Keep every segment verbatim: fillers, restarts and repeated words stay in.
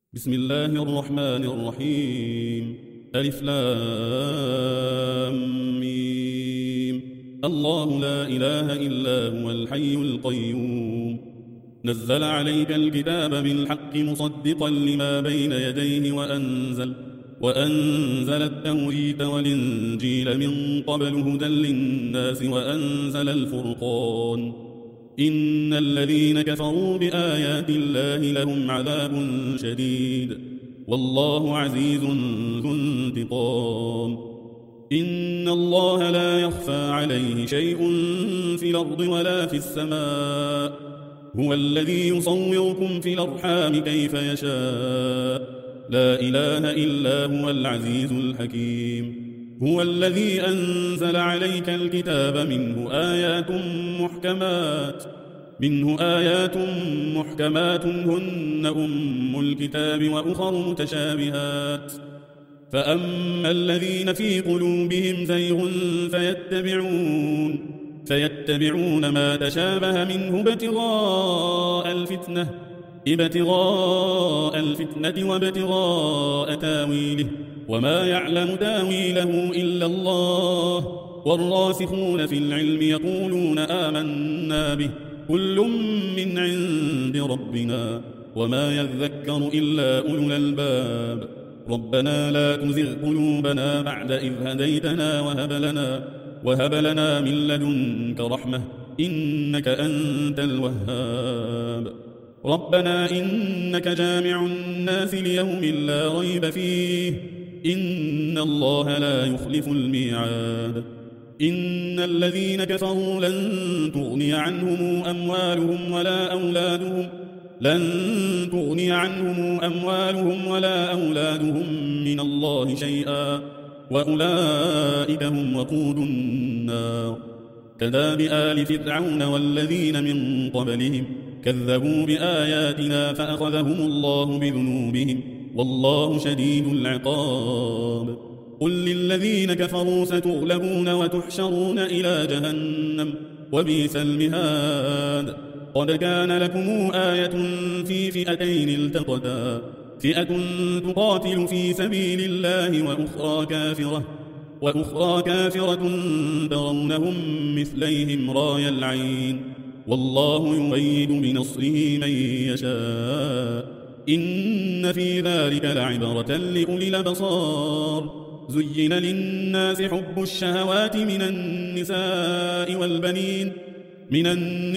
بسم الله الرحمن الرحيم ألف لام ميم الله لا إله إلا هو الحي القيوم نزل عليك الكتاب بالحق مصدقا لما بين يديه وأنزل وأنزل التوريت والإنجيل من قبل هدى للناس وأنزل الفرقان إن الذين كفروا بآيات الله لهم عذاب شديد والله عزيز ذو انتقام إن الله لا يخفى عليه شيء في الأرض ولا في السماء هو الذي يصوركم في الأرحام كيف يشاء لا إله إلا هو العزيز الحكيم هو الذي أنزل عليك الكتاب منه آيات محكمات منه آيات محكمات هن أم الكتاب وأخر متشابهات فأما الذين في قلوبهم زيغ فيتبعون فيتبعون ما تشابه منه ابتغاء الفتنة ابتغاء الفتنة وابتغاء تاويله وما يعلم تاويله إلا الله والراسخون في العلم يقولون آمنا به كل من عند ربنا وما يذكر إلا أولو الألباب ربنا لا تزغ قلوبنا بعد إذ هديتنا وهب لنا وهب لنا من لدنك رحمة إنك أنت الوهاب ربنا إنك جامع الناس ليوم لا ريب فيه إن الله لا يخلف الميعاد إن الذين كفروا لن تغني عنهم أموالهم ولا أولادهم لن تغني عنهم أموالهم ولا أولادهم من الله شيئا وأولئك هم وقود النار كداب آل فرعون والذين من قبلهم كذبوا بآياتنا فأخذهم الله بذنوبهم والله شديد العقاب قل للذين كفروا ستغلبون وتحشرون إلى جهنم وبئس المهاد قد كان لكم آية في فئتين التقتا فئة تقاتل في سبيل الله وأخرى كافرة وأخرى كافرة ترونهم مثليهم راي العين والله يؤيد بنصره من يشاء إن في ذلك لعبرة لأولي الأبصار زين للناس حب الشهوات من النساء والبنين من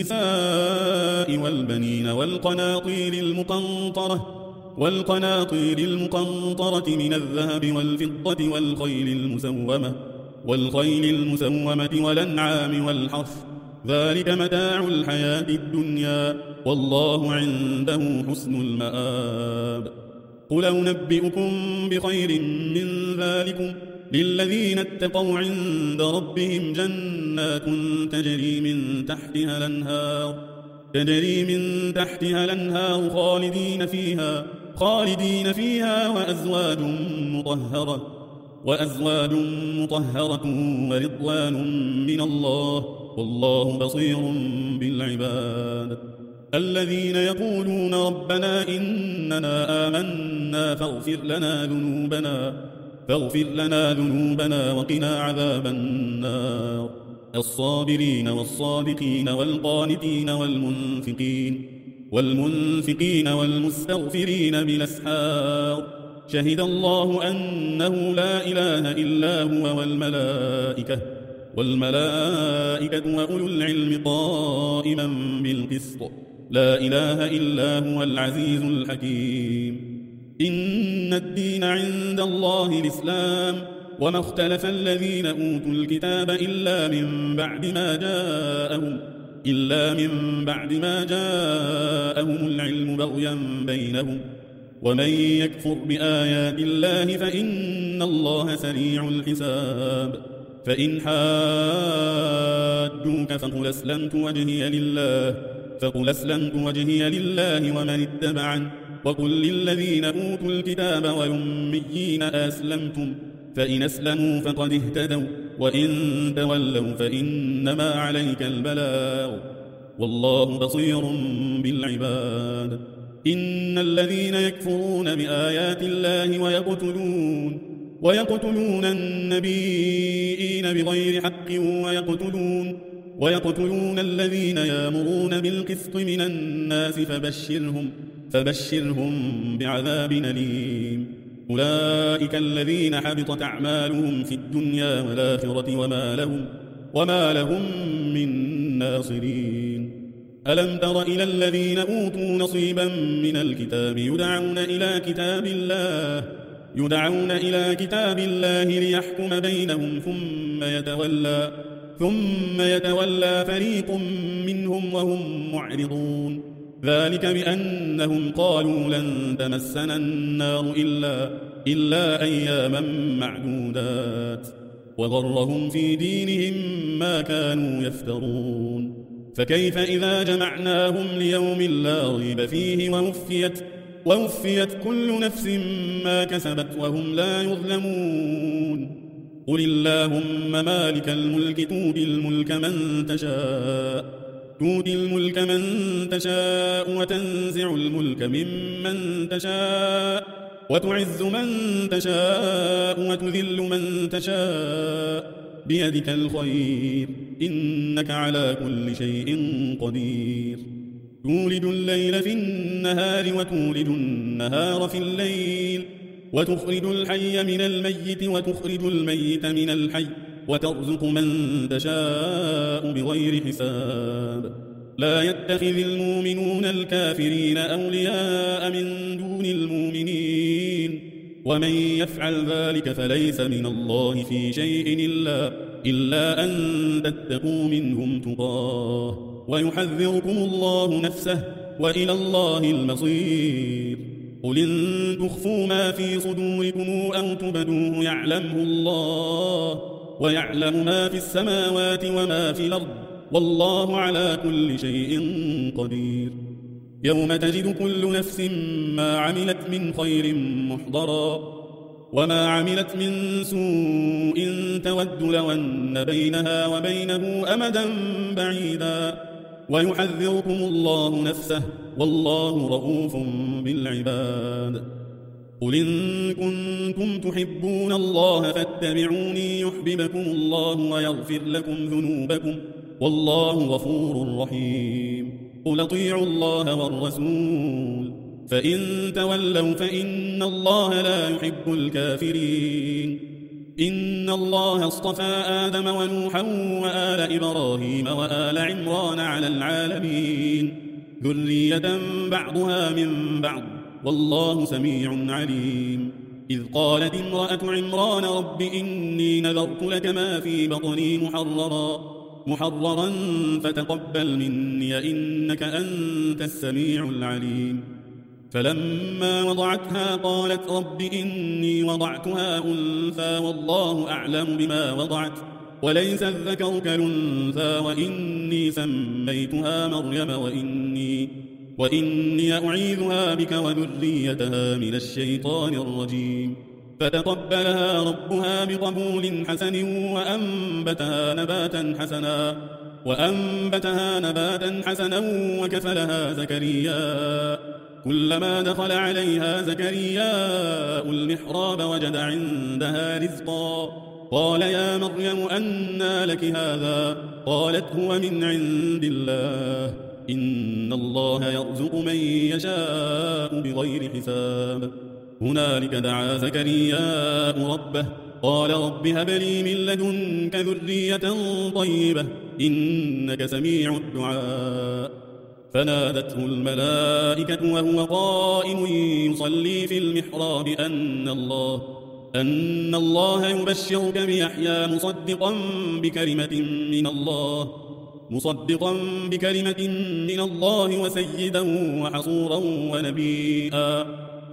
النساء والبنين والقناطير المقنطرة والقناطير المقنطرة من الذهب والفضة والخيل المسومة والخيل المسومة والأنعام والحرث ذلك متاع الحياة الدنيا والله عنده حسن المآب قل أنبئكم بخير من ذلكم للذين اتقوا عند ربهم جنات تجري من تحتها الأنهار تجري من تحتها الأنهار خالدين فيها خالدين فيها وأزواج مطهرة وأزواج مطهرة ورضوان من الله والله بصير بالعباد الذين يقولون ربنا إننا آمنا فاغفر لنا ذنوبنا فاغفر لنا ذنوبنا وقنا عذاب النار الصابرين والصادقين والقانتين والمنفقين والمنفقين والمستغفرين بالأسحار شهد الله أنه لا إله إلا هو والملائكة والملائكة وأولو العلم قائما بالقسط لا إله إلا هو العزيز الحكيم إن الدين عند الله الإسلام وما اختلف الذين أوتوا الكتاب إلا من بعد ما جاءهم إلا من بعد ما جاءهم العلم بغيا بينهم ومن يكفر بآيات الله فإن الله سريع الحساب فإن حاجوك فقل أسلمت وجهي لله فقل أسلمت وجهي لله ومن اتبعن وقل للذين أوتوا الكتاب والأميين أسلمتم فإن أسلموا فقد اهتدوا وإن تولوا فإنما عليك البلاغ والله بصير بالعباد إن الذين يكفرون بآيات الله ويقتلون ويقتلون النبيين بغير حق ويقتلون ويقتلون الذين يأمرون بالقسط من الناس فبشرهم فبشرهم بعذاب أليم. أولئك الذين حبطت أعمالهم في الدنيا والآخرة وما لهم وما لهم من ناصرين. ألم تر إلى الذين أوتوا نصيبا من الكتاب يدعون إلى كتاب الله يدعون إلى كتاب الله ليحكم بينهم ثم يتولى ثم يتولى فريق منهم وهم معرضون. ذلك بأنهم قالوا لن تمسنا النار إلا إلا أياما معدودات وغرهم في دينهم ما كانوا يفترون. فكيف إذا جمعناهم ليوم لا ريب فيه ووفيت ووفيت كل نفس ما كسبت وهم لا يظلمون. قل اللهم مالك الملك تؤتي الملك من تشاء تؤتي الملك من تشاء وتنزع الملك ممن تشاء وتعز من تشاء وتذل من تشاء بيدك الخير إنك على كل شيء قدير. تولد الليل في النهار وتولد النهار في الليل وتخرج الحي من الميت وتخرج الميت من الحي وترزق من تشاء بغير حساب. لا يتخذ المؤمنون الكافرين أولياء من دون المؤمنين ومن يفعل ذلك فليس من الله في شيء إلا, إلا أن تتقوا منهم تقاه ويحذركم الله نفسه وإلى الله المصير. قل إن تخفوا ما في صدوركم أو تبدوه يعلمه الله ويعلم ما في السماوات وما في الأرض والله على كل شيء قدير. يوم تجد كل نفس ما عملت من خير محضرا وما عملت من سوء تود لو أن بينها وبينه أمدا بعيدا ويحذركم الله نفسه والله رؤوف بالعباد. قل إن كنتم تحبون الله فاتبعوني يحببكم الله ويغفر لكم ذنوبكم والله غفور رحيم. قل اطيعوا الله والرسول فإن تولوا فإن الله لا يحب الكافرين. إن الله اصطفى آدم ونوحا وآل إبراهيم وآل عمران على العالمين ذرية بعضها من بعض والله سميع عليم. إذ قالت امرأة عمران رب إني نذرت لك ما في بطني محررا محررا فتقبل مني إنك أنت السميع العليم. فلما وضعتها قالت رب إني وضعتها أنثى والله أعلم بما وضعت وليس الذكر كالأنثى وإني سميتها مريم وإني, وإني أعيذها بك وذريتها من الشيطان الرجيم. فتقبلها ربها بقبول حسن وأنبتها نباتا حسنا وأنبتها نباتا حسنا وكفلها زكريا. كلما دخل عليها زكريا المحراب وجد عندها رزقا قال يا مريم أنى لك هذا قالت هو من عند الله إن الله يرزق من يشاء بغير حساب. هنالك دعا زكريا ربه قال رب هب لي من لدنك ذرية طيبة إنك سميع الدعاء. فنادته الملائكة وهو قائم يصلي في المحراب أن الله, أن الله يبشرك بيحيى مصدقا بكلمة من الله مصدقا بكلمة من الله وسيدا وحصورا ونبيا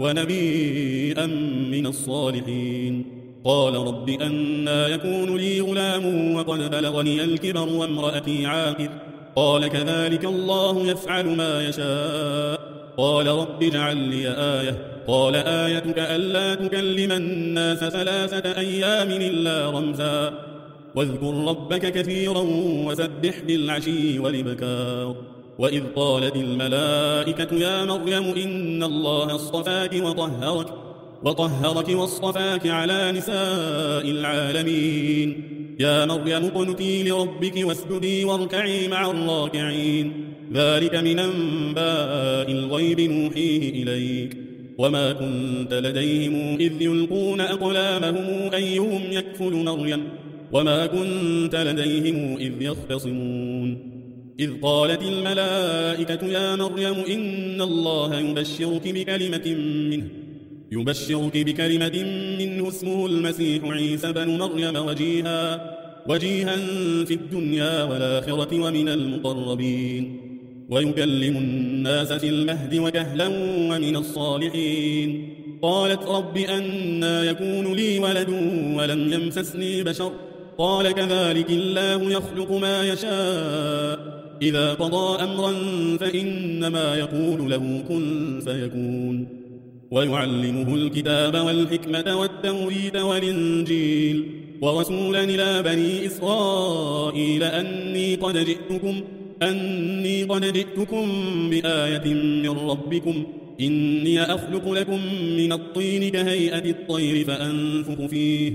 ونبيا من الصالحين. قال رب أنى يكون لي غلام وقد بلغني الكبر وامرأتي عاقر قال كذلك الله يفعل ما يشاء. قال رب اجعل لي آية قال آيتك ألا تكلم الناس ثلاثة أيام إلا رمزا واذكر ربك كثيرا وسبح بالعشي والإبكار. وإذ قالت الملائكة يا مريم إن الله اصطفاك وطهرك وطهرك واصطفاك على نساء العالمين يا مريم اقنتي لربك واسجدي واركعي مع الراكعين ذلك من أنباء الغيب نوحيه إليك وما كنت لديهم إذ يلقون أقلامهم أيهم يكفل مريم وما كنت لديهم إذ يختصمون إذ قالت الملائكة يا مريم إن الله يبشرك بكلمة منه يبشرك بكلمة منه اسمه المسيح عيسى بن مريم وجيها وجيها في الدنيا والآخرة ومن المقربين ويكلم الناس في المهد وكهلا ومن الصالحين قالت رب أنى يكون لي ولد ولم يمسسني بشر قال كذلك الله يخلق ما يشاء إذا قضى أمرا فإنما يقول له كن فيكون ويعلمه الكتاب والحكمة والتوريد والإنجيل ورسولا إلى بني إسرائيل أني قد جئتكم أني قد جئتكم بآية من ربكم إني أخلق لكم من الطين كهيئة الطير فأنفخ فيه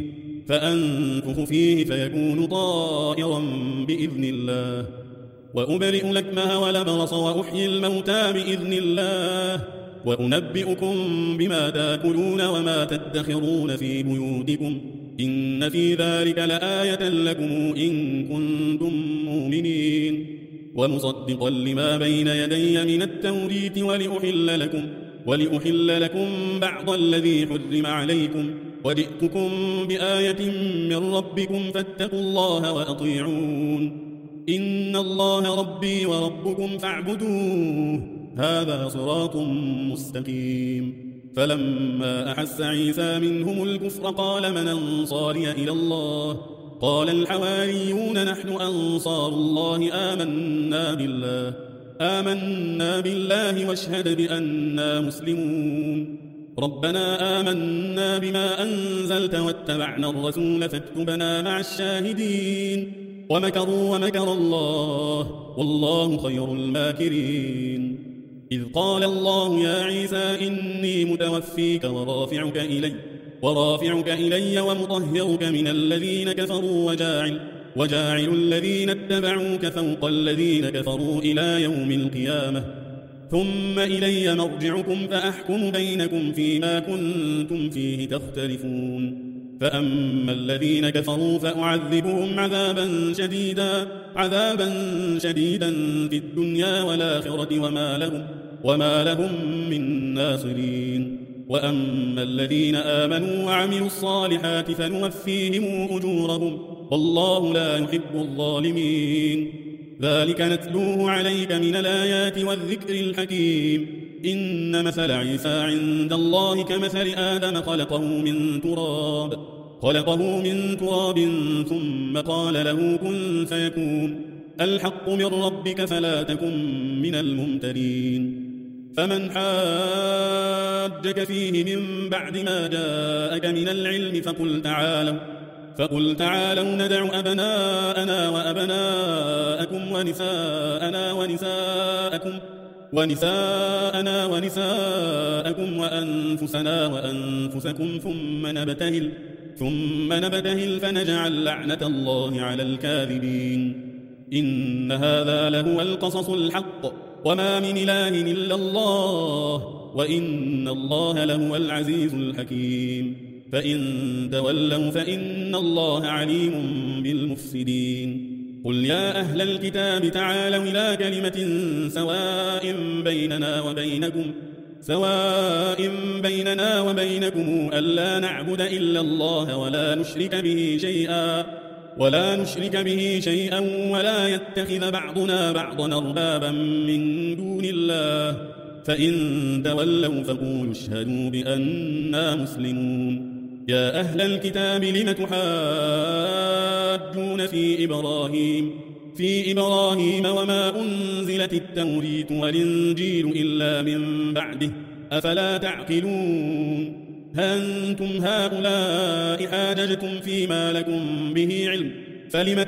فأنفخ فيه فيكون طائرا بإذن الله وأبرئ الأكمه والأبرص وأحيي الموتى بإذن الله وأنبئكم بما تأكلون وما تدخرون في بيوتكم إن في ذلك لآية لكم إن كنتم مؤمنين ومصدقا لما بين يدي من التوريت ولأحل لكم ولأحل لكم بعض الذي حرم عليكم وجئتكم بآية من ربكم فاتقوا الله وأطيعون إن الله ربي وربكم فاعبدوه هذا صراط مستقيم فلما أحس عيسى منهم الكفر قال من أنصاري إلى الله قال الحواريون نحن أنصار الله آمنا بالله آمنا بالله واشهد بأننا مسلمون ربنا آمنا بما أنزلت واتبعنا الرسول فاكتبنا مع الشاهدين ومكروا ومكر الله والله خير الماكرين إذ قال الله يا عيسى إني متوفيك ورافعك إلي ورافعك إلي ومطهرك من الذين كفروا وجاعل وجاعل الذين اتبعوك فوق الذين كفروا إلى يوم القيامة ثم إلي مرجعكم فأحكم بينكم فيما كنتم فيه تختلفون فأما الذين كفروا فأعذبهم عذابا شديدا عذابا شديدا في الدنيا والآخرة وما لهم وما لهم من ناصرين وأما الذين آمنوا وعملوا الصالحات فنوفيهم أجورهم والله لا يحب الظالمين ذلك نتلوه عليك من الآيات والذكر الحكيم إن مثل عيسى عند الله كمثل آدم خلقه من تراب خلقه من تراب ثم قال له كن فيكون الحق من ربك فلا تكن من الممترين فمن حاجك فيه من بعد ما جاءك من العلم فقل تعالوا فقل تعالوا ندع أبناءنا وأبناءكم ونساءنا ونساءكم ونساءنا ونساءكم وأنفسنا وأنفسكم ثم نبتهل ثم نبتهل فنجعل لعنة الله على الكاذبين إن هذا لهو القصص الحق وما من إله إلا الله وإن الله لهو العزيز الحكيم فإن تولوا فإن الله عليم بالمفسدين قل يا أهل الكتاب تعالوا إلى كلمة سواء بيننا وبينكم سواء بيننا وبينكم ألا نعبد إلا الله ولا نشرك به شيئا ولا نشرك به شيئا ولا يتخذ بعضنا بعضا أربابا من دون الله فإن تولوا فقولوا اشهدوا بأننا مسلمون يا أهل الكتاب لم تحاجون في إبراهيم في إبراهيم وما أنزلت التوريت والإنجيل إلا من بعده أفلا تعقلون ها أنتم هؤلاء حاججتم فيما لكم به علم فلم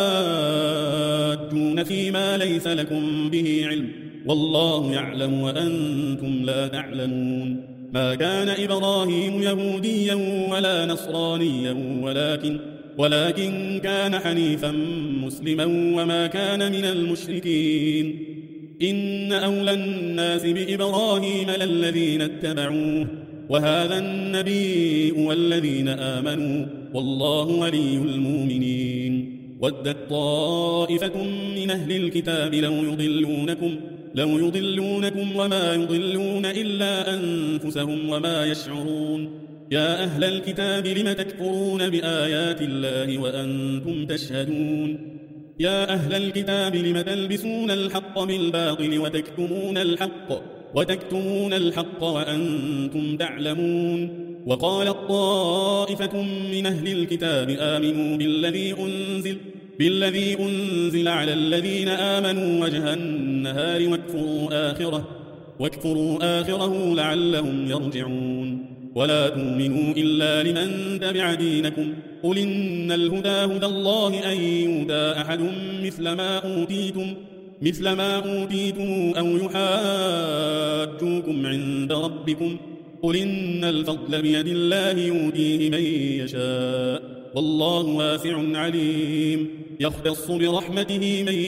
تحاجون فيما ليس لكم به علم والله يعلم وأنتم لا تعلمون ما كان إبراهيم يهوديا ولا نصرانيا ولكن ولكن كان حنيفا مسلما وما كان من المشركين إن أولى الناس بإبراهيم للذين اتبعوه وهذا النبي والذين آمنوا والله ولي المؤمنين ودت طائفة من أهل الكتاب لو يضلونكم لو يضلونكم وما يضلون إلا أنفسهم وما يشعرون يا أهل الكتاب لم تكفرون بآيات الله وأنتم تشهدون يا أهل الكتاب لم تلبسون الحق بالباطل وتكتمون الحق وتكتمون الحق وأنتم تعلمون وقالت طائفة من أهل الكتاب آمنوا بالذي أنزل بالذي أنزل على الذين آمنوا وجه النهار واكفروا آخره واكفروا آخره لعلهم يرجعون ولا تؤمنوا إلا لمن تبع دينكم قل إن الهدى هدى الله أن يؤتى أحد مثل ما أوتيتم مثل ما أوتيتم أو يحاجوكم عند ربكم قل إن الفضل بيد الله يؤتيه من يشاء والله واسع عليم يختص برحمته من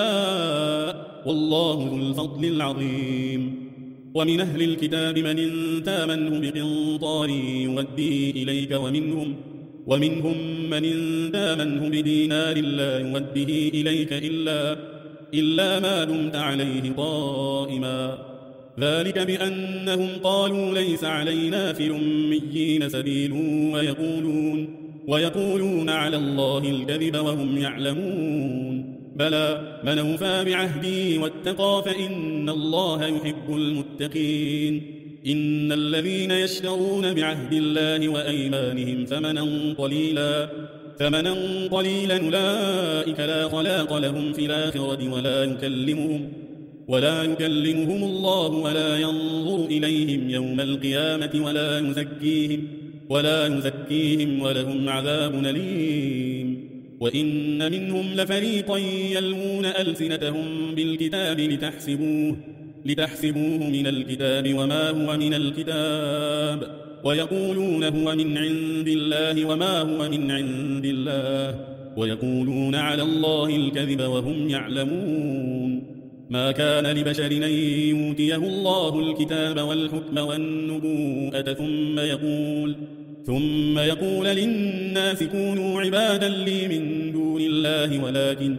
يشاء والله ذو الفضل العظيم ومن أهل الكتاب من إن تامنه بقنطار يوديه إليك ومنهم ومنهم من إن تامنه بدينار لا يوديه إليك إلا إلا ما دمت عليه قائما ذلك بأنهم قالوا ليس علينا في الأميين سبيل ويقولون ويقولون على الله الكذب وهم يعلمون بلى من أوفى بعهده واتقى فإن الله يحب المتقين إن الذين يشترون بعهد الله وأيمانهم ثمنا قليلا ثمنا قليلا أولئك لا خلاق لهم في الآخرة ولا يكلمهم ولا يكلمهم الله ولا ينظر إليهم يوم القيامة ولا يزكيهم ولا يزكيهم ولهم عذاب أليم وإن منهم لفريقا يلوون ألسنتهم بالكتاب لتحسبوه لتحسبوه من الكتاب وما هو من الكتاب ويقولون هو من عند الله وما هو من عند الله ويقولون على الله الكذب وهم يعلمون ما كان لبشر أن يؤتيه الله الكتاب والحكم والنبوءة ثم يقول ثم يقول للناس كونوا عبادا لي من دون الله ولكن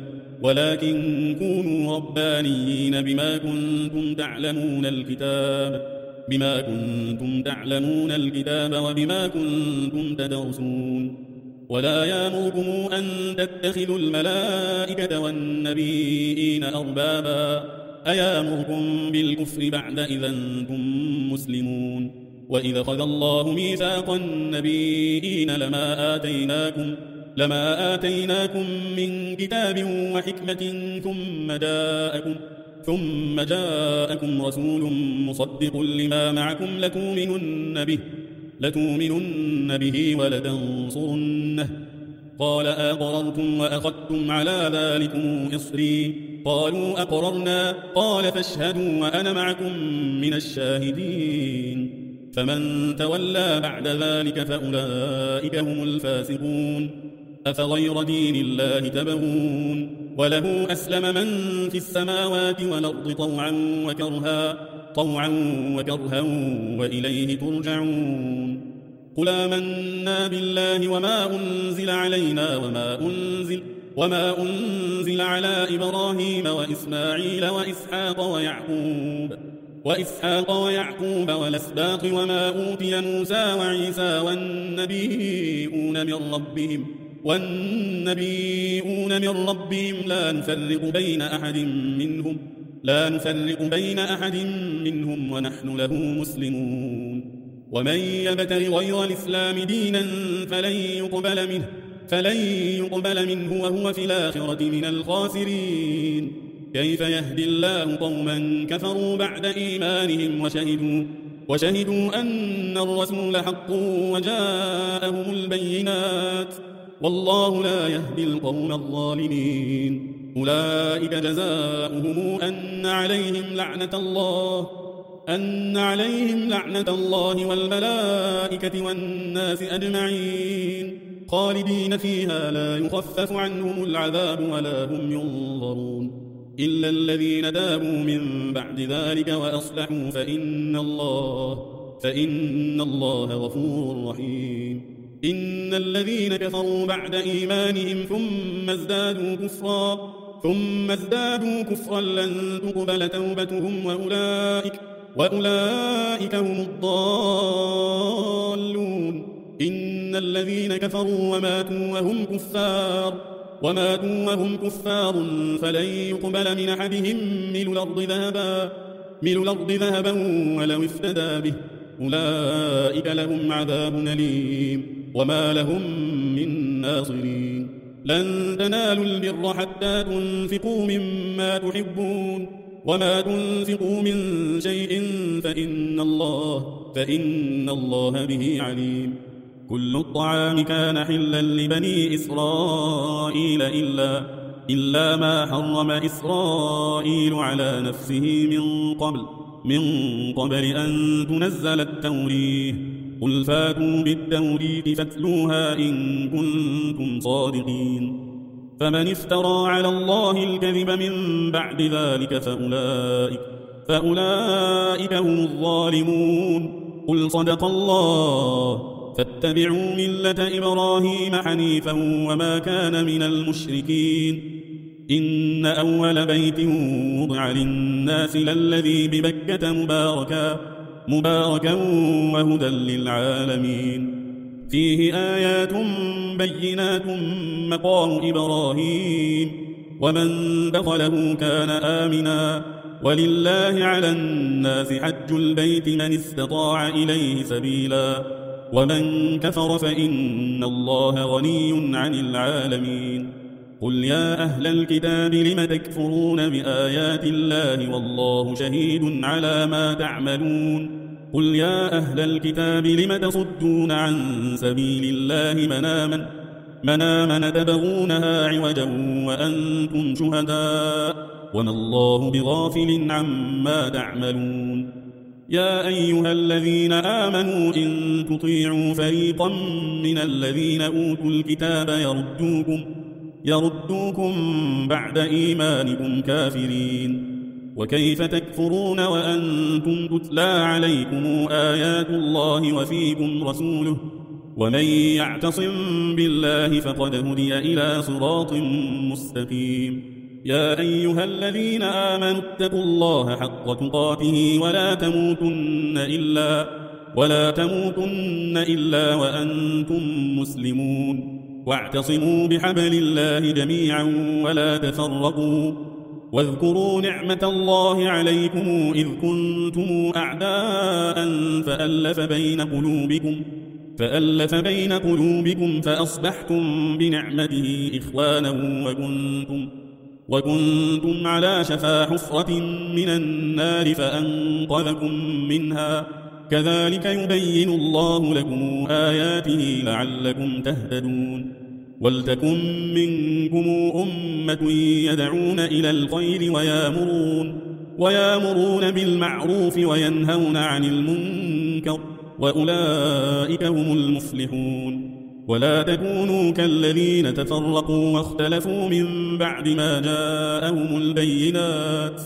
ولكن كونوا ربانيين بما كنتم تعلمون الكتاب بما كنتم تعلمون الكتاب وبما كنتم تدرسون ولا يأمركم أن تتخذوا الملائكة والنبيين أربابا أيامركم بالكفر بعد إذا أنتم مسلمون وإذا خذ الله ميثاق النبيين لما آتيناكم لما آتيناكم من كتاب وحكمة ثم جاءكم ثم جاءكم رسول مصدق لما معكم لتؤمنن به لتؤمنن به ولتنصرنه قال أقررتم وأخذتم على ذلكم إصري قالوا أقررنا قال فاشهدوا وأنا معكم من الشاهدين فمن تولى بعد ذلك فأولئك هم الفاسقون أفغير دين الله تبغون وله أسلم من في السماوات والأرض طوعا وكرها طوعا وكرها وإليه ترجعون قل آمنا بالله وما أنزل علينا وما أنزل وما أنزل على إبراهيم وإسماعيل وإسحاق ويعقوب وإسحاق ويعقوب والأسباط وما أوتي موسى وعيسى والنبيون من ربهم والنبيون من ربهم لا نفرق بين أحد منهم لا نفرق بين أحد منهم ونحن له مسلمون ومن يبتغ غير الإسلام دينا فلن يقبل منه فلن يقبل منه وهو في الآخرة من الخاسرين كيف يهدي الله قوما كفروا بعد إيمانهم وشهدوا وشهدوا أن الرسول حق وجاءهم البينات والله لا يهدي القوم الظالمين. أولئك جزاؤهم أن عليهم لعنة الله أن عليهم لعنة الله والملائكة والناس أجمعين خالدين فيها لا يخفف عنهم العذاب ولا هم ينظرون إلا الذين تابوا من بعد ذلك وأصلحوا فإن الله فإن الله غفور رحيم. إن الذين كفروا بعد إيمانهم ثم ازدادوا كفرا ثم ازدادوا كفرا لن تقبل توبتهم وأولئك وأولئك هم الضالون. إن الذين كفروا وماتوا وهم كفار وماتوا وهم كفار فلن يقبل من أحدهم ملء الأرض ذهبا ملء الأرض ذهبا ولو افتدى به أولئك لهم عذاب أليم وما لهم من ناصرين. لن تنالوا البر حتى تنفقوا مما تحبون وما تنفقوا من شيء فإن الله فإن الله به عليم. كل الطعام كان حلا لبني إسرائيل إلا إلا ما حرم إسرائيل على نفسه من قبل من قبل أن تنزل التوريه. قل فاتوا بالتوريه فاتلوها إن كنتم صادقين. فمن افترى على الله الكذب من بعد ذلك فأولئك فأولئك هم الظالمون. قل صدق الله فاتبعوا ملة إبراهيم حنيفا وما كان من المشركين. إن أول بيت وضع للناس للذي ببكة مباركا مباركا وهدى للعالمين. فيه آيات بينات مقام إبراهيم ومن دخله كان آمنا ولله على الناس حج البيت من استطاع إليه سبيلا ومن كفر فإن الله غني عن العالمين. قل يا أهل الكتاب لم تكفرون بآيات الله والله شهيد على ما تعملون. قل يا أهل الكتاب لم تصدون عن سبيل الله من آمن من آمن تبغونها عوجا وأنتم شهداء وما الله بغافل عما تعملون. يا أيها الذين آمنوا إن تطيعوا فريقا من الذين أوتوا الكتاب يردوكم يردوكم بعد إيمانكم كافرين. وكيف تكفرون وأنتم تتلى عليكم آيات الله وفيكم رسوله ومن يعتصم بالله فقد هدي إلى صراط مستقيم. يا أيها الذين آمنوا اتقوا الله حق تقاته ولا تموتن إلا ولا تموتن إلا وأنتم مسلمون. واعتصموا بحبل الله جميعا ولا تفرقوا واذكروا نعمة الله عليكم إذ كنتم أعداء فألف بين قلوبكم فألف بين قلوبكم فأصبحتم بنعمته إخوانا وكنتم وكنتم على شفا حفرة من النار فأنقذكم منها. كذلك يبين الله لكم آياته لعلكم تهتدون. ولتكن منكم أمة يدعون إلى الخير ويامرون ويامرون بالمعروف وينهون عن المنكر وأولئك هم المفلحون. ولا تكونوا كالذين تفرقوا واختلفوا من بعد ما جاءهم البينات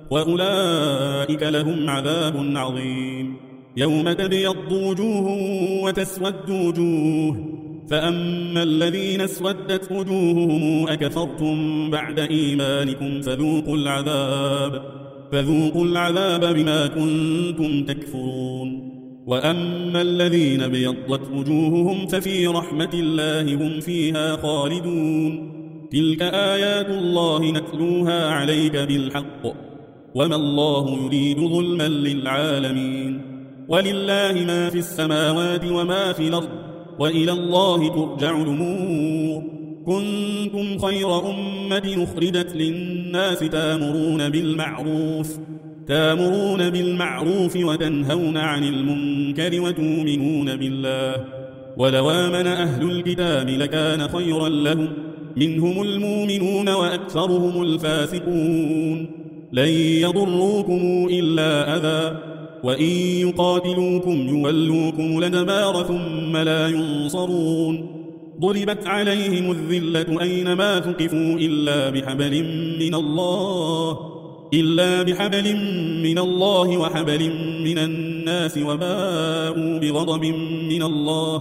وأولئك لهم عذاب عظيم. يوم تبيض وجوه وتسود وجوه فأما الذين اسودت وجوههم أكفرتم بعد إيمانكم فذوقوا العذاب فذوقوا العذاب بما كنتم تكفرون. وأما الذين بيضت وجوههم ففي رحمة الله هم فيها خالدون. تلك آيات الله نتلوها عليك بالحق وما الله يريد ظلما للعالمين. ولله ما في السماوات وما في الأرض وإلى الله ترجع الأمور. كنتم خير أمة أخرجت للناس تامرون بالمعروف تامرون بالمعروف وتنهون عن المنكر وتؤمنون بالله ولو آمن أهل الكتاب لكان خيرا لهم منهم المؤمنون وأكثرهم الفاسقون لن يضروكم إلا أذى وإن يقاتلوكم يولوكم الأدبار ثم لا ينصرون ضربت عليهم الذلة أينما ثقفوا إلا بحبل من الله إلا بحبل من الله وحبل من الناس وباءوا بغضب من الله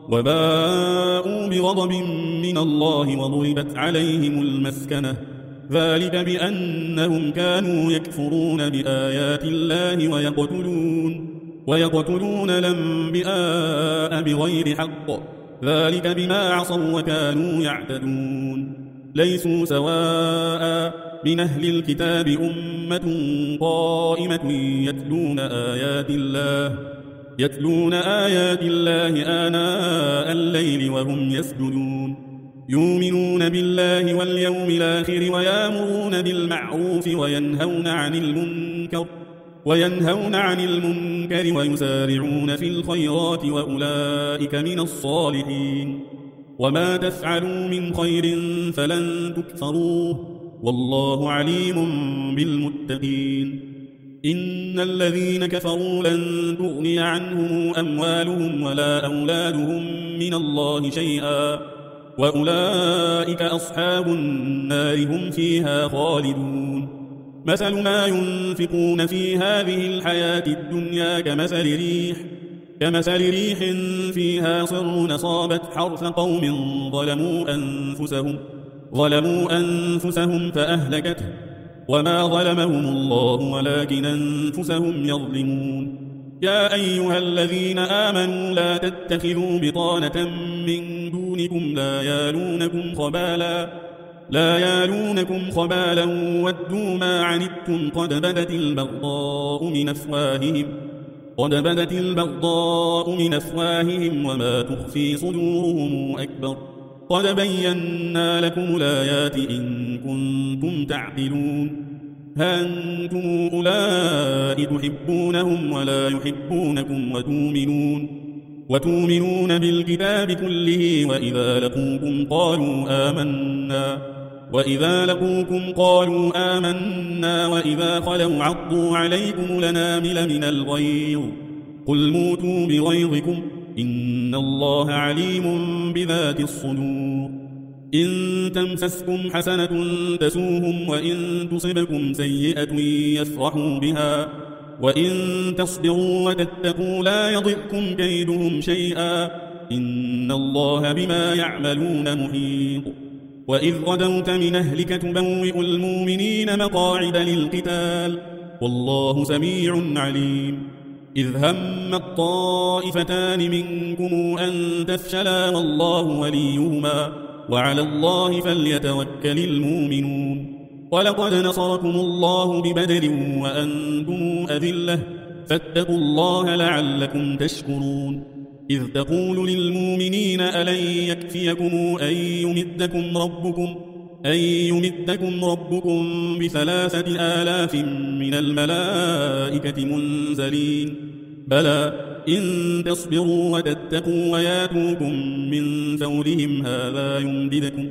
وباءوا بغضب من الله وضربت عليهم المسكنة ذلك بأنهم كانوا يكفرون بآيات الله ويقتلون ويقتلون الأنبياء بغير حق ذلك بما عصوا وكانوا يعتدون ليسوا سواء من أهل الكتاب أمة قائمة يتلون آيات الله يتلون آيات الله آناء الليل وهم يسجدون يؤمنون بالله واليوم الآخر ويأمرون بالمعروف وينهون عن المنكر وينهون عن المنكر ويسارعون في الخيرات وأولئك من الصالحين وما تفعلوا من خير فلن تكفروه والله عليم بالمتقين إن الذين كفروا لن تغني عنهم أموالهم ولا أولادهم من الله شيئا وأولئك أصحاب النار هم فيها خالدون مثل ما ينفقون في هذه الحياة الدنيا كمثل ريح كمثل ريح فيها صر أصابت حرث قوم ظلموا أنفسهم ظلموا أنفسهم فأهلكته وما ظلمهم الله ولكن أنفسهم يظلمون يا أيها الذين آمنوا لا تتخذوا بطانة من دونكم لا يالونكم خبالا لا يالونكم خبالا ودوا ما عنتم قد بدت البغضاء من أفواههم قد بدت البغضاء من أفواههم وما تخفي صدورهم أكبر قد بينا لكم الآيات إن كنتم تعقلون ها أنتم أولئك تحبونهم ولا يحبونكم وتؤمنون وتؤمنون بالكتاب كله وإذا لقوكم قالوا آمنا وإذا لقوكم قالوا آمنا وإذا خلوا عضوا عليكم الأنامل من الغيظ قل موتوا بغيظكم إن الله عليم بذات الصدور إن تمسسكم حسنة تسوهم وإن تصبكم سيئة يفرحوا بها وإن تصبروا وتتقوا لا يضركم كيدهم شيئا إن الله بما يعملون محيط وإذ غدوت من أهلك تبوئ المؤمنين مقاعد للقتال والله سميع عليم إذ هم الطائفتان منكم أن تفشلا والله وليهما وعلى الله فليتوكل المؤمنون ولقد نصركم الله ببدر وأنتم أذلة فاتقوا الله لعلكم تشكرون إذ تقول للمؤمنين ألن يكفيكم أن يمدكم ربكم أن يمدكم ربكم بثلاثة آلاف من الملائكة منزلين بلى إن تصبروا وتتقوا وياتوكم من فورهم هذا يمددكم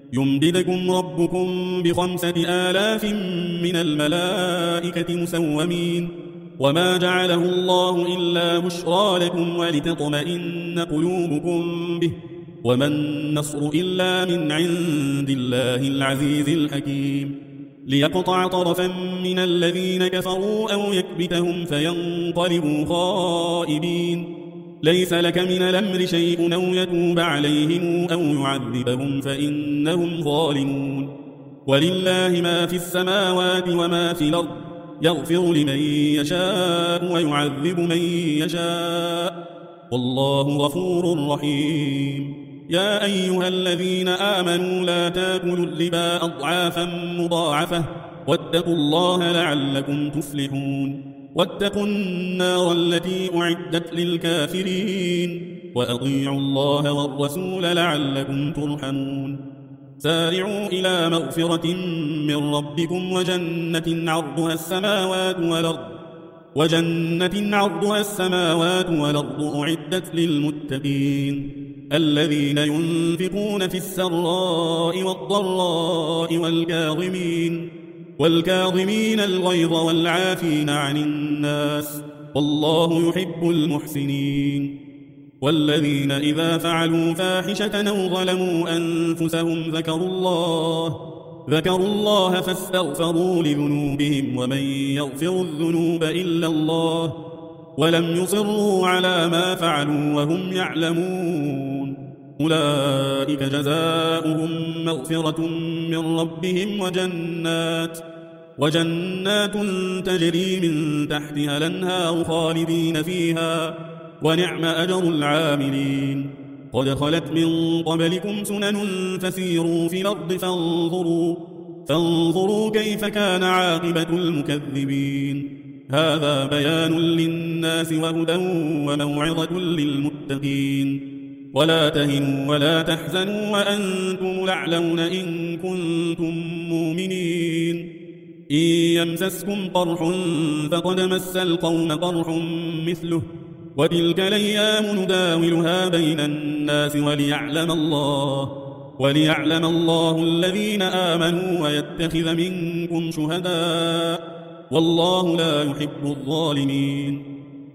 يمددكم ربكم بخمسة آلاف من الملائكة مسومين وما جعله الله إلا بشرى لكم ولتطمئن قلوبكم به وما النصر إلا من عند الله العزيز الحكيم ليقطع طرفا من الذين كفروا أو يكبتهم فينقلبوا خائبين ليس لك من الأمر شيء أو يتوب عليهم أو يعذبهم فإنهم ظالمون ولله ما في السماوات وما في الأرض يغفر لمن يشاء ويعذب من يشاء والله غفور رحيم يا أيها الذين آمنوا لا تاكلوا الربا أضعافا مضاعفة واتقوا الله لعلكم تفلحون واتقوا النار التي أعدت للكافرين وأطيعوا الله والرسول لعلكم ترحمون سارعوا إلى مغفرة من ربكم وجنة عرضها السماوات والأرض وجنة عرضها السماوات والأرض أعدت للمتقين الذين ينفقون في السراء والضراء والكاظمين والكاظمين الغيظ والعافين عن الناس والله يحب المحسنين والذين إذا فعلوا فاحشة أو ظلموا أنفسهم ذكروا الله ذكروا الله فاستغفروا لذنوبهم ومن يغفر الذنوب إلا الله ولم يصروا على ما فعلوا وهم يعلمون أولئك جزاؤهم مغفرة من ربهم وجنات وجنات تجري من تحتها الأنهار خالدين فيها ونعم أجر العاملين قد خلت من قبلكم سنن فسيروا في الأرض فانظروا فانظروا كيف كان عاقبة المكذبين هذا بيان للناس وهدى وموعظة للمتقين ولا تهنوا ولا تحزنوا وأنتم الأعلون إن كنتم مؤمنين إن يمسسكم قرح فقد مس القوم قرح مثله وتلك الأيام نداولها بين الناس وليعلم الله وليعلم الله الذين آمنوا ويتخذ منكم شهداء والله لا يحب الظالمين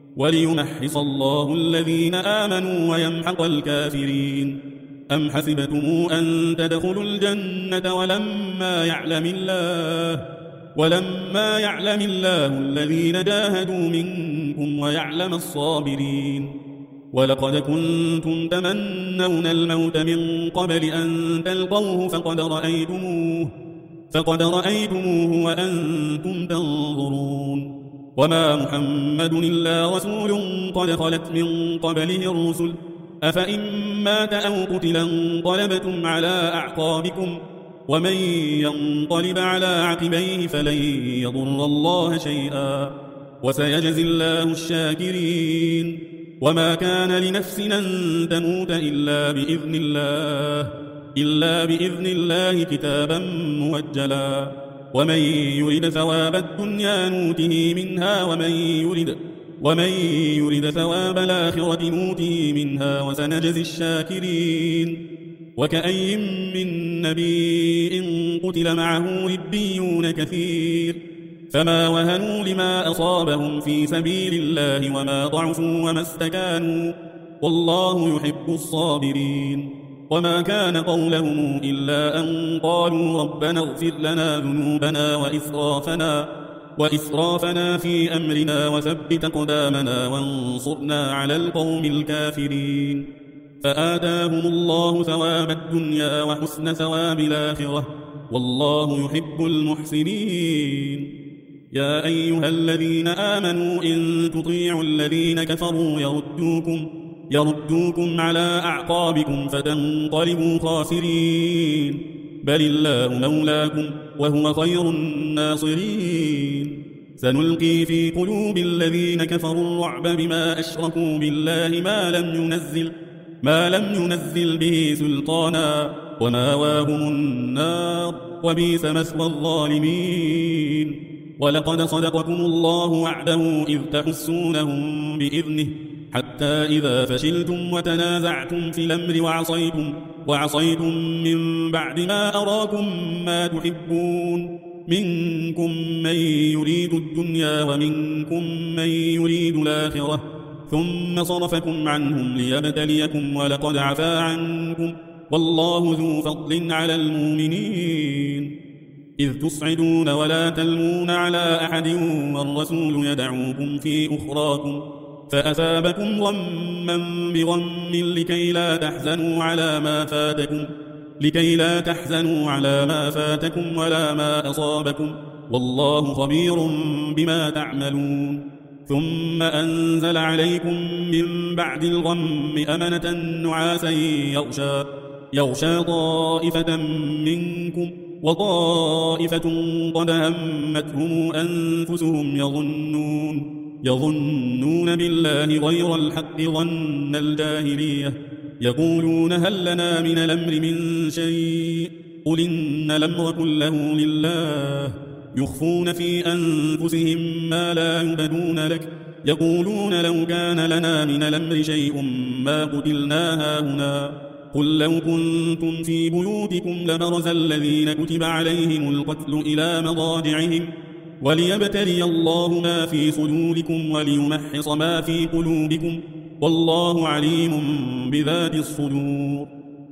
وليمحص الله الذين آمنوا ويمحق الكافرين أم حسبتم أن تدخلوا الجنة ولما يعلم الله ولما يعلم الله الذين جاهدوا منكم ويعلم الصابرين ولقد كنتم تمنون الموت من قبل أن تلقوه فقد رأيتموه فقد رأيتموه وأنتم تنظرون وما محمد إلا رسول قد خلت من قبله الرسل أفإن مات أو قتلا انقلبتم على أعقابكم ومن ينقلب على عقبيه فلن يضر الله شيئا وسيجزي الله الشاكرين وما كان لنفس أن تموت إلا بإذن الله إلا بإذن الله كتابا موجلا ومن يرد ثواب الدنيا نوته منها ومن يرد ومن يرد ثواب الآخرة نوته منها وسنجزي الشاكرين وكأي من نبي قتل معه ربيون كثير فما وهنوا لما أصابهم في سبيل الله وما ضعفوا وما استكانوا والله يحب الصابرين وما كان قولهم إلا أن قالوا ربنا اغفر لنا ذنوبنا وإسرافنا وإسرافنا في أمرنا وثبت أقدامنا وانصرنا على القوم الكافرين فآتاهم الله ثواب الدنيا وحسن ثواب الآخرة والله يحب المحسنين يا أيها الذين آمنوا إن تطيعوا الذين كفروا يردوكم يردوكم على أعقابكم فتنقلبوا خاسرين بل الله مولاكم وهو خير الناصرين سنلقي في قلوب الذين كفروا الرعب بما أشركوا بالله ما لم ينزل ما لم ينزل به سلطانا وماواهم النار وبئس مثوى الظالمين ولقد صدقكم الله وعده إذ تحسونهم بإذنه حتى إذا فشلتم وتنازعتم في الأمر وعصيتم وعصيتم من بعد ما أراكم ما تحبون منكم من يريد الدنيا ومنكم من يريد الآخرة ثم صرفكم عنهم ليبتليكم ولقد عفا عنكم والله ذو فضل على المؤمنين إذ تصعدون ولا تلمون على أحد والرسول يدعوكم في أخراكم فأثابكم غما بغم لكي لا تحزنوا على ما فاتكم لكي لا تحزنوا على ما فاتكم ولا ما أصابكم والله خبير بما تعملون ثم أنزل عليكم من بعد الغم أمنة نعاسا يغشى يغشى طائفة منكم وطائفة قد همتهم أنفسهم يظنون يظنون بالله غير الحق ظن الجاهلية يقولون هل لنا من الأمر من شيء قل إن الأمر كله لله يخفون في أنفسهم ما لا يبدون لك يقولون لو كان لنا من الأمر شيء ما قتلنا هاهنا قل لو كنتم في بيوتكم لبرز الذين كتب عليهم القتل إلى مضاجعهم وليبتلي الله ما في صدوركم وليمحص ما في قلوبكم والله عليم بذات الصدور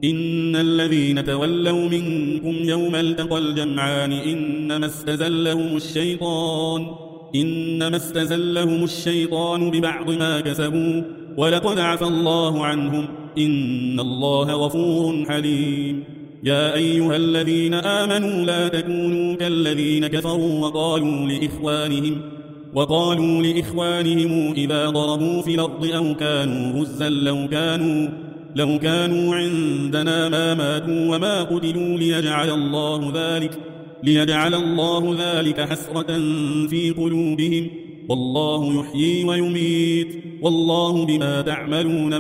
إن الذين تولوا منكم يوم التقى الجمعان إنما استزلهم الشيطان إنما استزلهم الشيطان ببعض ما كسبوا ولقد عفى الله عنهم إن الله غفور حليم يا أيها الذين آمنوا لا تكونوا كالذين كفروا وقالوا لإخوانهم وقالوا لإخوانهم إذا ضربوا في الأرض أو كانوا غزا لو كانوا لو كانوا عندنا ما ماتوا وما قتلوا ليجعل الله ذلك ليجعل الله ذلك حسرة في قلوبهم والله يحيي ويميت والله بما تعملون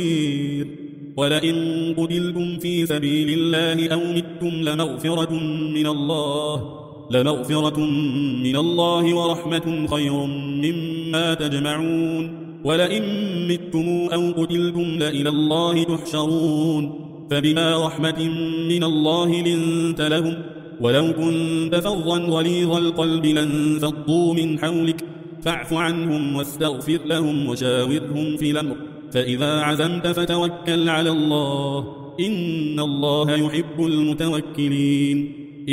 بصير ولئن قتلتم في سبيل الله أو متم لمغفرة من الله لمغفرة من الله ورحمة خير مما تجمعون ولئن متم أو قتلتم لإلى الله تحشرون فبما رحمة من الله لنت لهم ولو كنت فظا غليظ القلب لانفضوا من حولك فاعف عنهم واستغفر لهم وشاورهم في الأمر فإذا عزمت فتوكل على الله إن الله يحب المتوكلين إن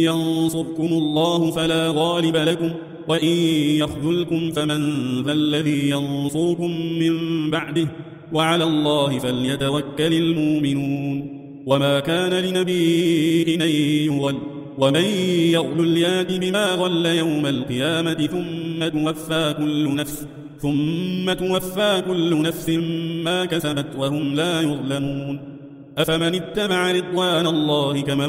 ينصركم الله فلا غالب لكم وإن يخذلكم فمن ذا الذي ينصركم من بعده وعلى الله فليتوكل المؤمنون وما كان لنبي أن يغل ومن يغل يات بما غل يوم القيامة ثم توفى كل نفس ثم توفى كل نفس ما كسبت وهم لا يظلمون أفمن اتبع رضوان الله كمن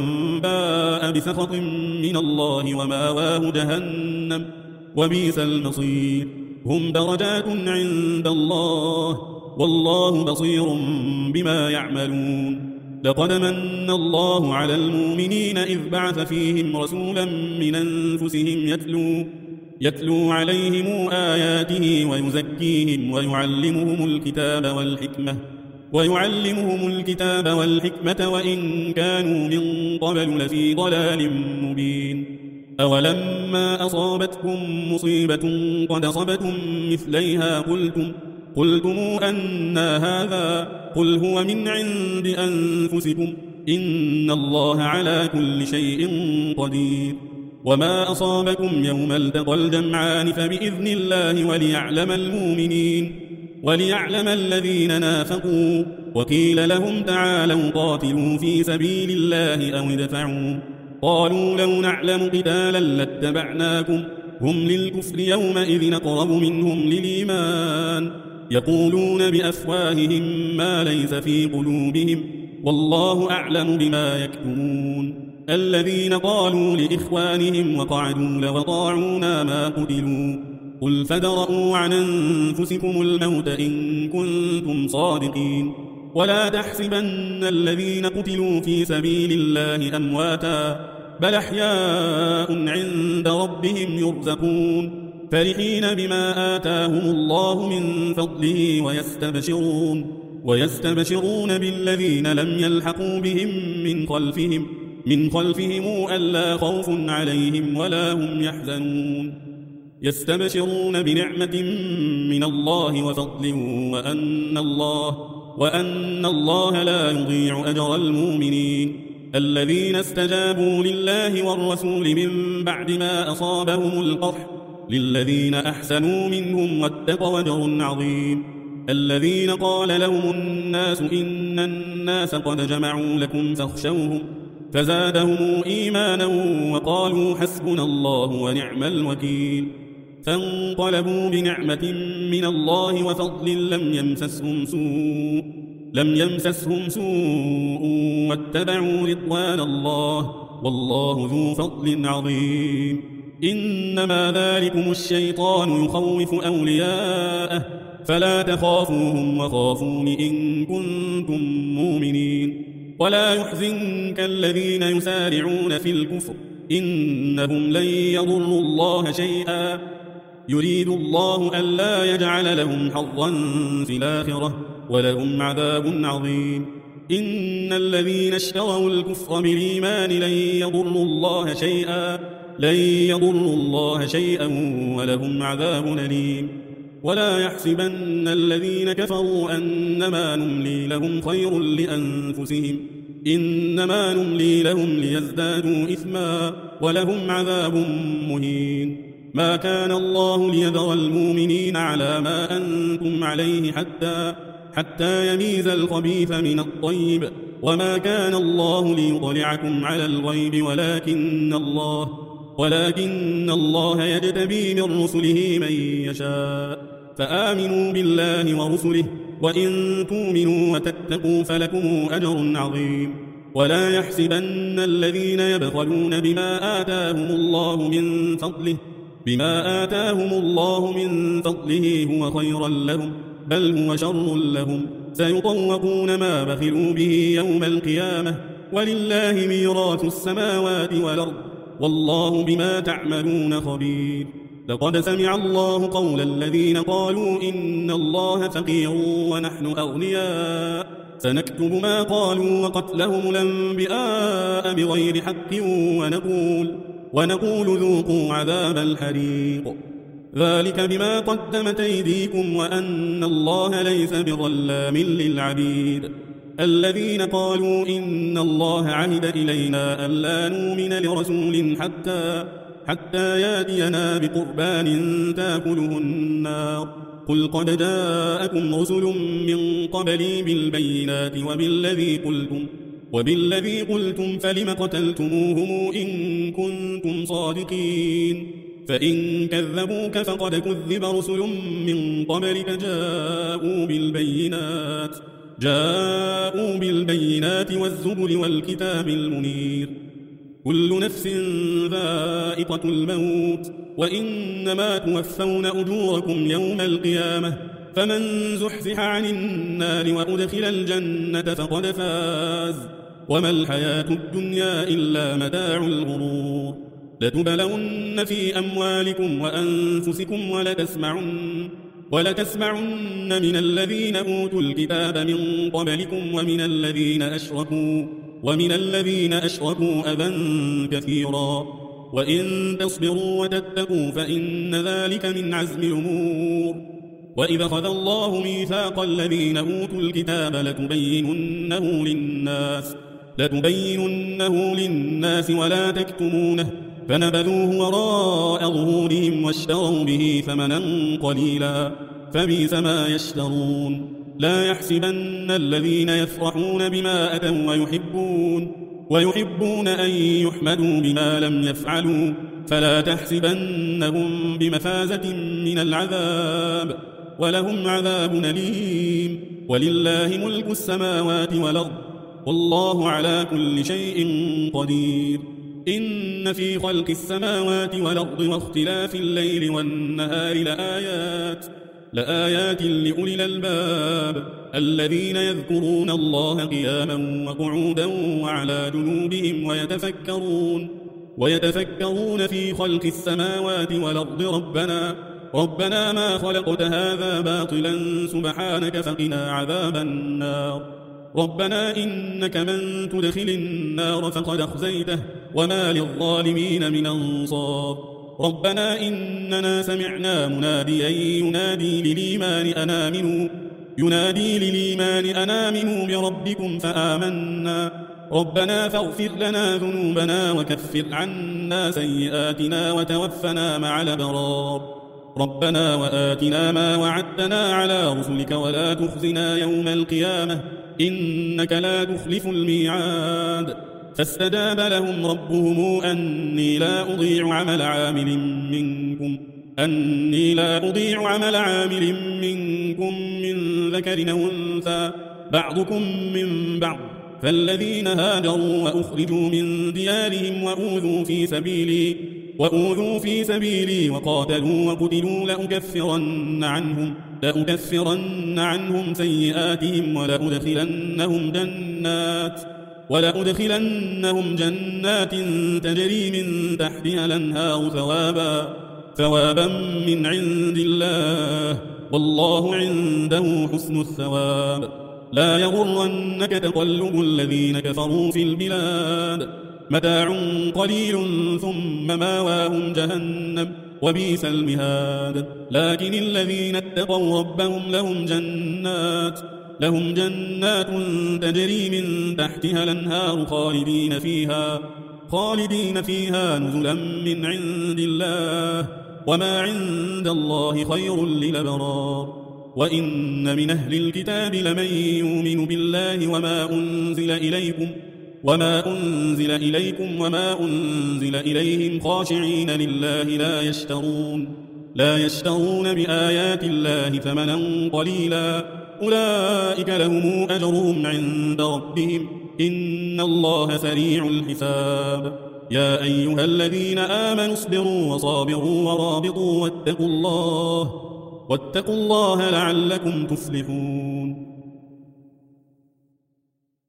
باء بسخط من الله وماواه جهنم وبئس المصير هم درجات عند الله والله بصير بما يعملون لقد من الله على المؤمنين إذ بعث فيهم رسولا من أنفسهم يتلو يتلو عليهم آياته ويزكيهم ويعلمهم الكتاب والحكمة ويعلمهم الكتاب والحكمة وإن كانوا من قبل لفي ضلال مبين أولما أصابتكم مصيبة قد أصبتم مثليها قلتم قلتم أنى هذا قل هو من عند أنفسكم إن الله على كل شيء قدير وما أصابكم يوم التقى الجمعان فبإذن الله وليعلم المؤمنين وليعلم الذين نافقوا وقيل لهم تعالوا قاتلوا في سبيل الله أو ادفعوا قالوا لو نعلم قتالا لاتبعناكم هم للكفر يومئذ أقرب منهم للإيمان يقولون بأفواههم ما ليس في قلوبهم والله أعلم بما يكتمون الذين قالوا لإخوانهم وقعدوا لو طاعونا ما قتلوا قل فادرءوا عن أنفسكم الموت إن كنتم صادقين ولا تحسبن الذين قتلوا في سبيل الله أمواتا بل أحياء عند ربهم يرزقون فرحين بما آتاهم الله من فضله ويستبشرون ويستبشرون بالذين لم يلحقوا بهم من خلفهم من خلفهم ألا خوف عليهم ولا هم يحزنون يستبشرون بنعمة من الله وفضل وأن الله وأن الله لا يضيع أجر المؤمنين الذين استجابوا لله والرسول من بعد ما أصابهم القرح للذين أحسنوا منهم واتقوا أجر عظيم الذين قال لهم الناس إن الناس قد جمعوا لكم فاخشوهم فزادهم إيمانا وقالوا حسبنا الله ونعم الوكيل فانقلبوا بنعمة من الله وفضل لم يمسسهم سوء لم يمسسهم سوء واتبعوا رضوان الله والله ذو فضل عظيم إنما ذلكم الشيطان يخوف أولياءه فلا تخافوهم وخافون إن كنتم مؤمنين ولا يحزنك الذين يسارعون في الكفر إنهم لن يضروا الله شيئا يريد الله ألا يجعل لهم حظا في الآخرة ولهم عذاب عظيم إن الذين اشتروا الكفر بالإيمان لن يضروا الله شيئا لن يضروا الله شيئا ولهم عذاب أليم ولا يحسبن الذين كفروا أنما نملي لهم خير لأنفسهم إنما نملي لهم ليزدادوا إثما ولهم عذاب مهين ما كان الله ليذر المؤمنين على ما أنتم عليه حتى حتى يميز الخبيث من الطيب وما كان الله ليطلعكم على الغيب ولكن الله ولكن الله يجتبي من رسله من يشاء فآمنوا بالله ورسله وإن تؤمنوا وتتقوا فلكم أجر عظيم ولا يحسبن الذين يبخلون بما آتاهم الله من فضله بما آتاهم الله من فضله هو خيرا لهم بل هو شر لهم سيطوقون ما بخلوا به يوم القيامة ولله ميراث السماوات والأرض والله بما تعملون خبير لقد سمع الله قول الذين قالوا إن الله فقير ونحن أغنياء سنكتب ما قالوا وقتلهم الأنبياء بغير حق ونقول ونقول ذوقوا عذاب الحريق ذلك بما قدمت أيديكم وأن الله ليس بظلام للعبيد الذين قالوا إن الله عهد إلينا ألا نؤمن لرسول حتى حتى ياتينا بقربان تاكله النار قل قد جاءكم رسل من قبلي بالبينات وبالذي قلتم وبالذي قلتم فلم قتلتموهم إن كنتم صادقين فإن كذبوك فقد كذب رسل من قبلك جاءوا بالبينات جاءوا بالبينات والزبر والكتاب المنير كل نفس ذائقة الموت وإنما توفون أجوركم يوم القيامة فمن زحزح عن النار وأدخل الجنة فقد فاز وما الحياة الدنيا إلا متاع الغرور لتبلون في أموالكم وأنفسكم ولتسمعن ولتسمعن من الذين أوتوا الكتاب من قبلكم ومن الذين أشركوا ومن الذين أشركوا أذى كثيرا وإن تصبروا وتتقوا فإن ذلك من عزم الأمور وإذا أخذ الله ميثاق الذين أوتوا الكتاب لتبيننه للناس لتبيننه للناس ولا تكتمونه فنبذوه وراء ظهورهم واشتروا به ثمنا قليلا فبئس ما يشترون لا يحسبن الذين يفرحون بما أتوا ويحبون ويحبون أن يحمدوا بما لم يفعلوا فلا تحسبنهم بمفازة من العذاب ولهم عذاب أليم ولله ملك السماوات والأرض والله على كل شيء قدير إن في خلق السماوات والأرض واختلاف الليل والنهار لآيات لآيات لأولي الألباب الذين يذكرون الله قياما وقعودا وعلى جنوبهم ويتفكرون ويتفكرون في خلق السماوات والأرض ربنا ربنا ما خلقت هذا باطلا سبحانك فقنا عذاب النار ربنا إنك من تدخل النار فقد أخزيته وما للظالمين من أنصار ربنا إننا سمعنا مناديا ينادي للإيمان أن آمنوا ينادي للإيمان أن آمنوا بربكم فآمنا ربنا فاغفر لنا ذنوبنا وكفر عنا سيئاتنا وتوفنا مع الأبرار ربنا وآتنا ما وعدتنا على رسلك ولا تخزنا يوم القيامة إنك لا تخلف الميعاد فاستجاب لهم ربهم أني لا أضيع عمل عامل منكم أني لا أضيع عمل عامل منكم من ذكر أو أنثى بعضكم من بعض فالذين هاجروا وأخرجوا من ديارهم وأوذوا في سبيلي وأوذوا في سبيلي وقاتلوا وقتلوا لأكفرن عنهم لأكفرن عنهم سيئاتهم ولأدخلنهم جنات ولأدخلنهم جنات تجري من تحتها الأنهار ثوابا ثوابا من عند الله والله عنده حسن الثواب. لا يغرنك تقلب الذين كفروا في البلاد متاع قليل ثم ماواهم جهنم وبئس المهاد. لكن الذين اتقوا ربهم لهم جنات لهم جنات تجري من تحتها الأنهار خالدين فيها خالدين فيها نزلا من عند الله وما عند الله خير للأبرار. وإن من أهل الكتاب لمن يؤمن بالله وما أنزل إليكم وما أنزل إليكم وما أنزل إليهم خاشعين لله لا يشترون لا يشترون بآيات الله ثمنا قليلا أولئك لهم أجرهم عند ربهم إن الله سريع الحساب. يا أيها الذين آمنوا اصبروا وصابروا ورابطوا واتقوا الله واتقوا الله لعلكم تفلحون.